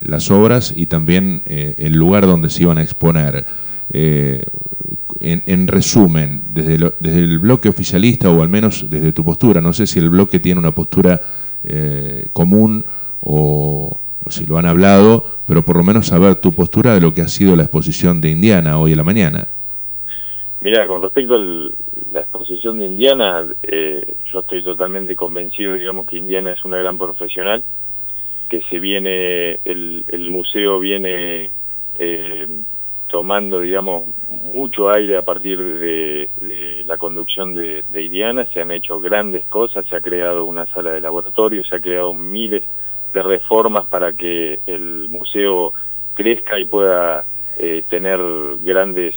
las obras y también el lugar donde se iban a exponer. En resumen, desde el bloque oficialista, o al menos desde tu postura, no sé si el bloque tiene una postura común o si lo han hablado, pero por lo menos saber tu postura de lo que ha sido la exposición de Indiana hoy a la mañana. Mira, con respecto a la exposición de Indiana, yo estoy totalmente convencido, digamos, que Indiana es una gran profesional, que el museo viene tomando, digamos, mucho aire a partir de la conducción de Indiana. Se han hecho grandes cosas, se ha creado una sala de laboratorio, se ha creado miles de reformas para que el museo crezca y pueda tener grandes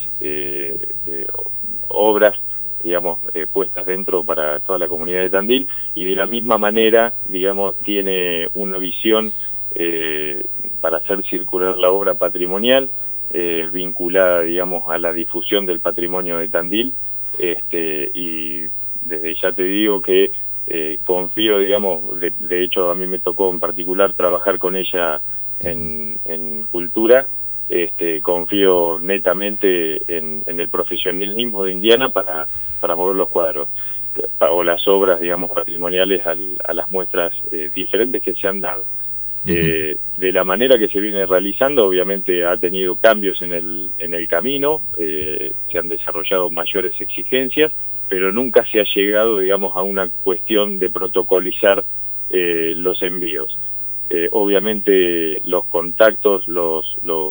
obras, digamos, puestas dentro para toda la comunidad de Tandil, y de la misma manera, digamos, tiene una visión para hacer circular la obra patrimonial, vinculada, digamos, a la difusión del patrimonio de Tandil, y desde ya te digo que confío, digamos, de hecho a mí me tocó en particular trabajar con ella en cultura. Confío netamente en el profesionalismo de Indiana para mover los cuadros o las obras, digamos, patrimoniales a las muestras diferentes que se han dado. De la manera que se viene realizando, obviamente ha tenido cambios en el camino, se han desarrollado mayores exigencias, pero nunca se ha llegado, digamos, a una cuestión de protocolizar los envíos. Obviamente los contactos, los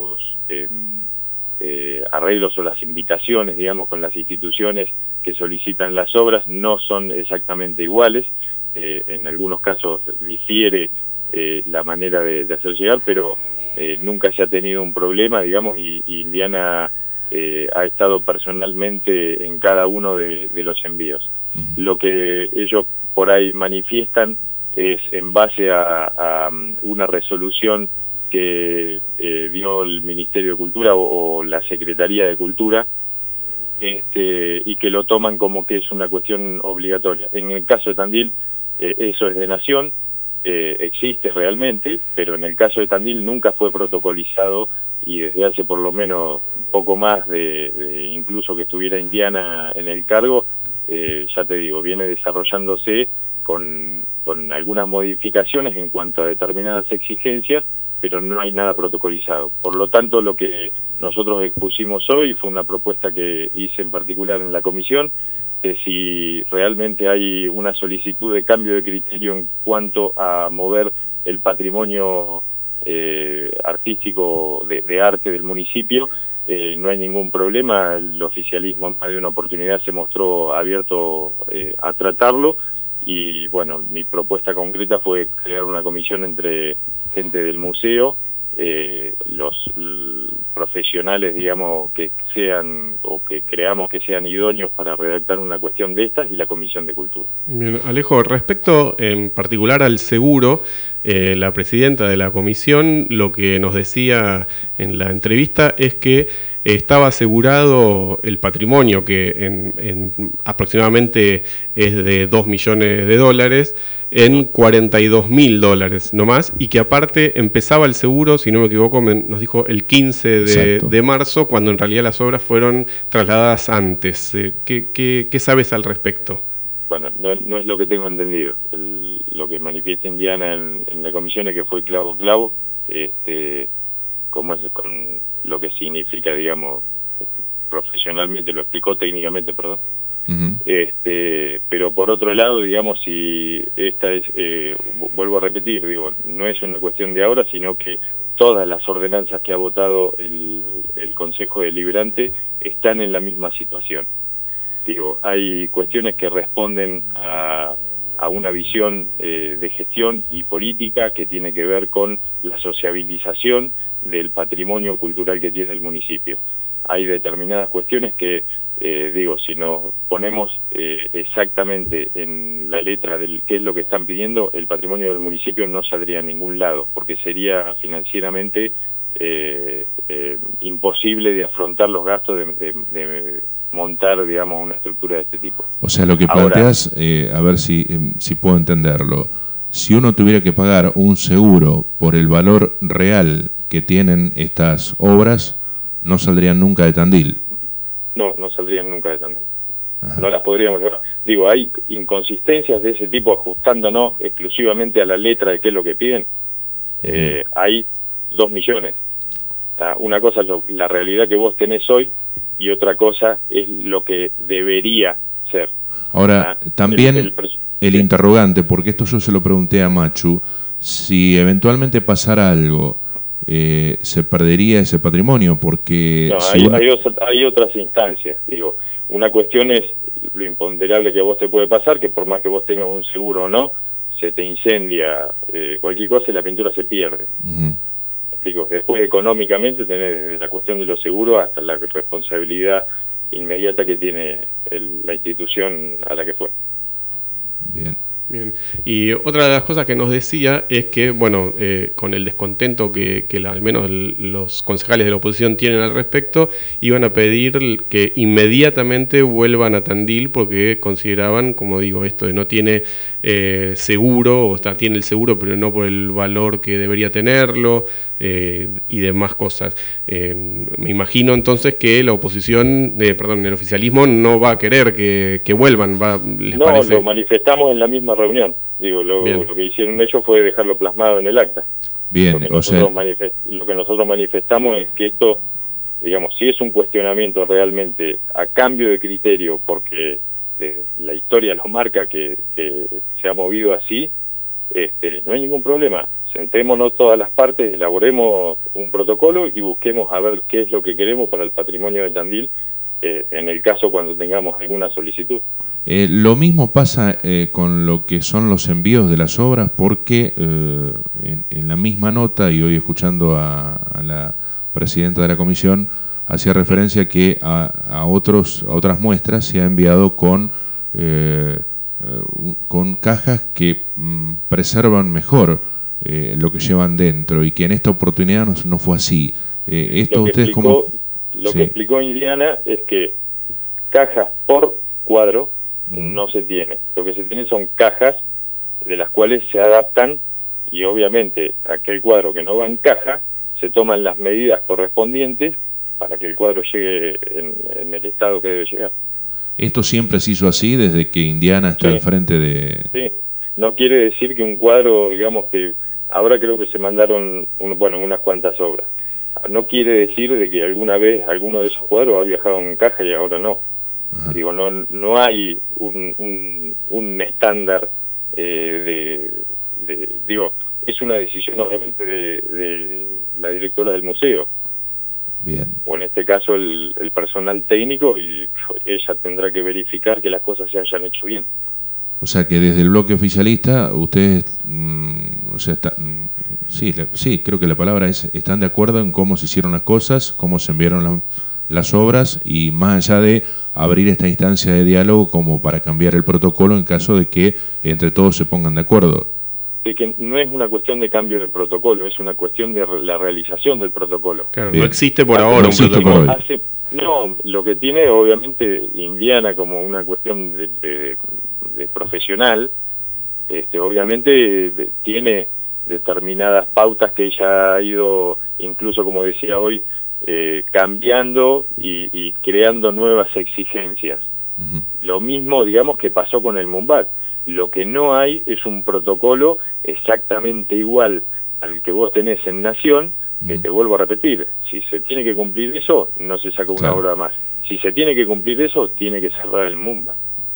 arreglos o las invitaciones, digamos, con las instituciones que solicitan las obras no son exactamente iguales. En algunos casos difiere la manera de hacer llegar, pero nunca se ha tenido un problema, digamos, y Indiana ha estado personalmente en cada uno de los envíos. Lo que ellos por ahí manifiestan es en base a una resolución que dio el Ministerio de Cultura o la Secretaría de Cultura, y que lo toman como que es una cuestión obligatoria. En el caso de Tandil, eso es de nación, existe realmente, pero en el caso de Tandil nunca fue protocolizado, y desde hace por lo menos poco más de incluso que estuviera Indiana en el cargo, ya te digo, viene desarrollándose con algunas modificaciones en cuanto a determinadas exigencias, pero no hay nada protocolizado. Por lo tanto, lo que nosotros expusimos hoy fue una propuesta que hice en particular en la comisión, que si realmente hay una solicitud de cambio de criterio en cuanto a mover el patrimonio artístico de arte del municipio, no hay ningún problema. El oficialismo en más de una oportunidad se mostró abierto a tratarlo, y bueno, mi propuesta concreta fue crear una comisión entre gente del museo, los profesionales, digamos, que sean o que creamos que sean idóneos para redactar una cuestión de estas, y la Comisión de Cultura. Bien, Alejo, respecto en particular al seguro, la presidenta de la comisión lo que nos decía en la entrevista es que estaba asegurado el patrimonio, que en aproximadamente es de $2 millones, en $42.000 nomás, y que aparte empezaba el seguro, si no me equivoco, nos dijo el 15 de marzo, cuando en realidad las obras fueron trasladadas antes. ¿Qué sabes al respecto? Bueno, no es lo que tengo entendido. Lo que manifiesta Indiana en la comisión es que fue clavo, como es con lo que significa, digamos, profesionalmente, lo explicó técnicamente, perdón. Pero por otro lado, digamos, si esta es, vuelvo a repetir, digo, no es una cuestión de ahora, sino que todas las ordenanzas que ha votado el Consejo Deliberante están en la misma situación. Digo, hay cuestiones que responden a una visión de gestión y política que tiene que ver con la sociabilización del patrimonio cultural que tiene el municipio. Hay determinadas cuestiones que, digo, si nos ponemos exactamente en la letra del qué es lo que están pidiendo, el patrimonio del municipio no saldría a ningún lado, porque sería financieramente imposible de afrontar los gastos de montar, digamos, una estructura de este tipo. O sea, lo que planteas, a ver si puedo entenderlo, si uno tuviera que pagar un seguro por el valor real que tienen estas obras, no saldrían nunca de Tandil. No saldrían nunca de Tandil. Ajá. No las podríamos llevar. Digo, hay inconsistencias de ese tipo ajustándonos exclusivamente a la letra de qué es lo que piden. Hay 2 millones. Una cosa es la realidad que vos tenés hoy y otra cosa es lo que debería ser. Ahora, también el interrogante, porque esto yo se lo pregunté a Machu, si eventualmente pasara algo, ¿se perdería ese patrimonio? Porque no, si hay otras instancias. Digo, una cuestión es lo imponderable que a vos te puede pasar, que por más que vos tengas un seguro o no, se te incendia cualquier cosa y la pintura se pierde. Explico. Después, económicamente, tenés desde la cuestión de los seguros hasta la responsabilidad inmediata que tiene la institución a la que fue. Bien. Bien. Y otra de las cosas que nos decía es que, bueno, con el descontento que al menos los concejales de la oposición tienen al respecto, iban a pedir que inmediatamente vuelvan a Tandil porque consideraban, como digo, esto de no tiene seguro, o tiene el seguro pero no por el valor que debería tenerlo, y demás cosas. Me imagino entonces que la oposición, el oficialismo no va a querer que vuelvan, ¿les parece? Lo manifestamos en la misma reunión. Digo, lo que hicieron ellos fue dejarlo plasmado en el acta. Bien, lo que nosotros manifestamos es que esto, digamos, si es un cuestionamiento realmente a cambio de criterio, porque la historia lo marca que se ha movido así, no hay ningún problema. Sentémonos todas las partes, elaboremos un protocolo y busquemos a ver qué es lo que queremos para el patrimonio de Tandil, en el caso cuando tengamos alguna solicitud. Lo mismo pasa con lo que son los envíos de las obras, porque en la misma nota, y hoy escuchando a la presidenta de la comisión, hacía referencia que a otras muestras se ha enviado con cajas que preservan mejor lo que llevan dentro, y que en esta oportunidad no fue así. Esto ustedes Lo que explicó Indiana es que cajas por cuadro no se tiene. Lo que se tiene son cajas de las cuales se adaptan, y obviamente aquel cuadro que no va en caja, se toman las medidas correspondientes para que el cuadro llegue en el estado que debe llegar. ¿Esto siempre se hizo así desde que Indiana está al frente de...? Sí, no quiere decir que un cuadro, digamos que ahora creo que se mandaron unas cuantas obras. No quiere decir de que alguna vez alguno de esos cuadros ha viajado en caja y ahora no. Ajá. Digo, no hay un estándar digo, es una decisión obviamente de la directora del museo. Bien. O en este caso el personal técnico, y ella tendrá que verificar que las cosas se hayan hecho bien. O sea que desde el bloque oficialista ustedes, sí, creo que la palabra es, están de acuerdo en cómo se hicieron las cosas, cómo se enviaron las obras, y más allá de abrir esta instancia de diálogo como para cambiar el protocolo en caso de que entre todos se pongan de acuerdo. Es que no es una cuestión de cambio del protocolo, es una cuestión de la realización del protocolo. Claro, no existe por ahora un protocolo. No, lo que tiene obviamente Indiana como una cuestión de profesional, obviamente tiene determinadas pautas que ella ha ido, incluso como decía hoy, cambiando y creando nuevas exigencias. Lo mismo, digamos, que pasó con el Mumbat. Lo que no hay es un protocolo exactamente igual al que vos tenés en Nación, que te vuelvo a repetir, si se tiene que cumplir eso, no se saca una obra más. Si se tiene que cumplir eso, tiene que cerrar el Mumbat.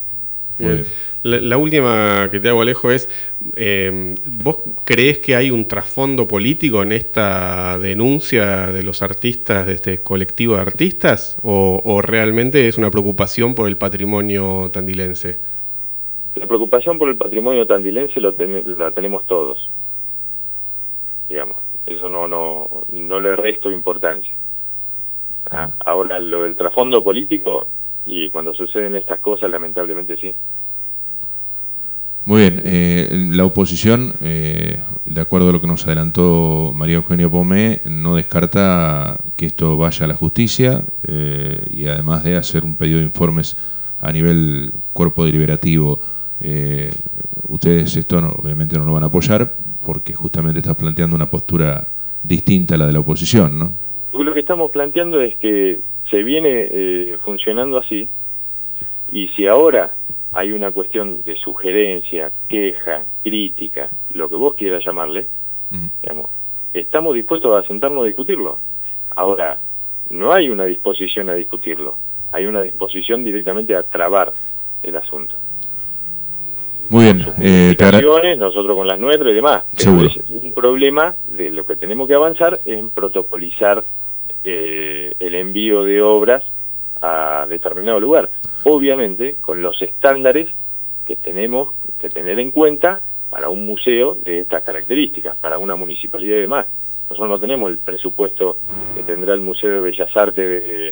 La última que te hago, Alejo, es, ¿vos creés que hay un trasfondo político en esta denuncia de los artistas, de este colectivo de artistas, o realmente es una preocupación por el patrimonio tandilense? La preocupación por el patrimonio tandilense la tenemos todos, digamos, eso no le resto importancia. Ahora, lo del trasfondo político, y cuando suceden estas cosas, lamentablemente sí. Muy bien, la oposición, de acuerdo a lo que nos adelantó María Eugenia Pomé, no descarta que esto vaya a la justicia, y además de hacer un pedido de informes a nivel cuerpo deliberativo. ustedes esto obviamente no lo van a apoyar porque justamente estás planteando una postura distinta a la de la oposición, ¿no? Lo que estamos planteando es que se viene funcionando así, y si ahora hay una cuestión de sugerencia, queja, crítica, lo que vos quieras llamarle, digamos, estamos dispuestos a sentarnos a discutirlo. Ahora, no hay una disposición a discutirlo, hay una disposición directamente a trabar el asunto. Muy bien. Nosotros con las nuestras y demás. Pero es un problema de lo que tenemos que avanzar en protocolizar el envío de obras a determinado lugar. Obviamente, con los estándares que tenemos que tener en cuenta para un museo de estas características, para una municipalidad y demás. Nosotros no tenemos el presupuesto que tendrá el Museo de Bellas Artes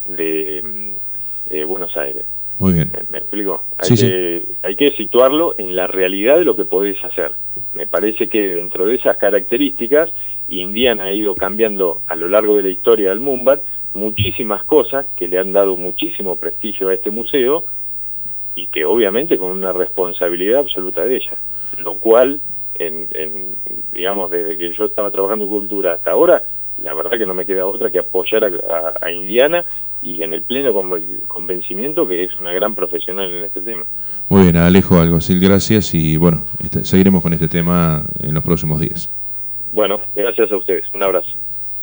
de Buenos Aires. Muy bien. ¿Me explico? Sí, hay que situarlo en la realidad de lo que podés hacer. Me parece que dentro de esas características, Indiana ha ido cambiando a lo largo de la historia del MUMBAT muchísimas cosas que le han dado muchísimo prestigio a este museo y que obviamente con una responsabilidad absoluta de ella. Lo cual, digamos, desde que yo estaba trabajando en cultura hasta ahora, la verdad que no me queda otra que apoyar a Indiana y en el pleno convencimiento que es una gran profesional en este tema. Muy bien, Alejo Alguacil, gracias y bueno, seguiremos con este tema en los próximos días. Bueno, gracias a ustedes. Un abrazo.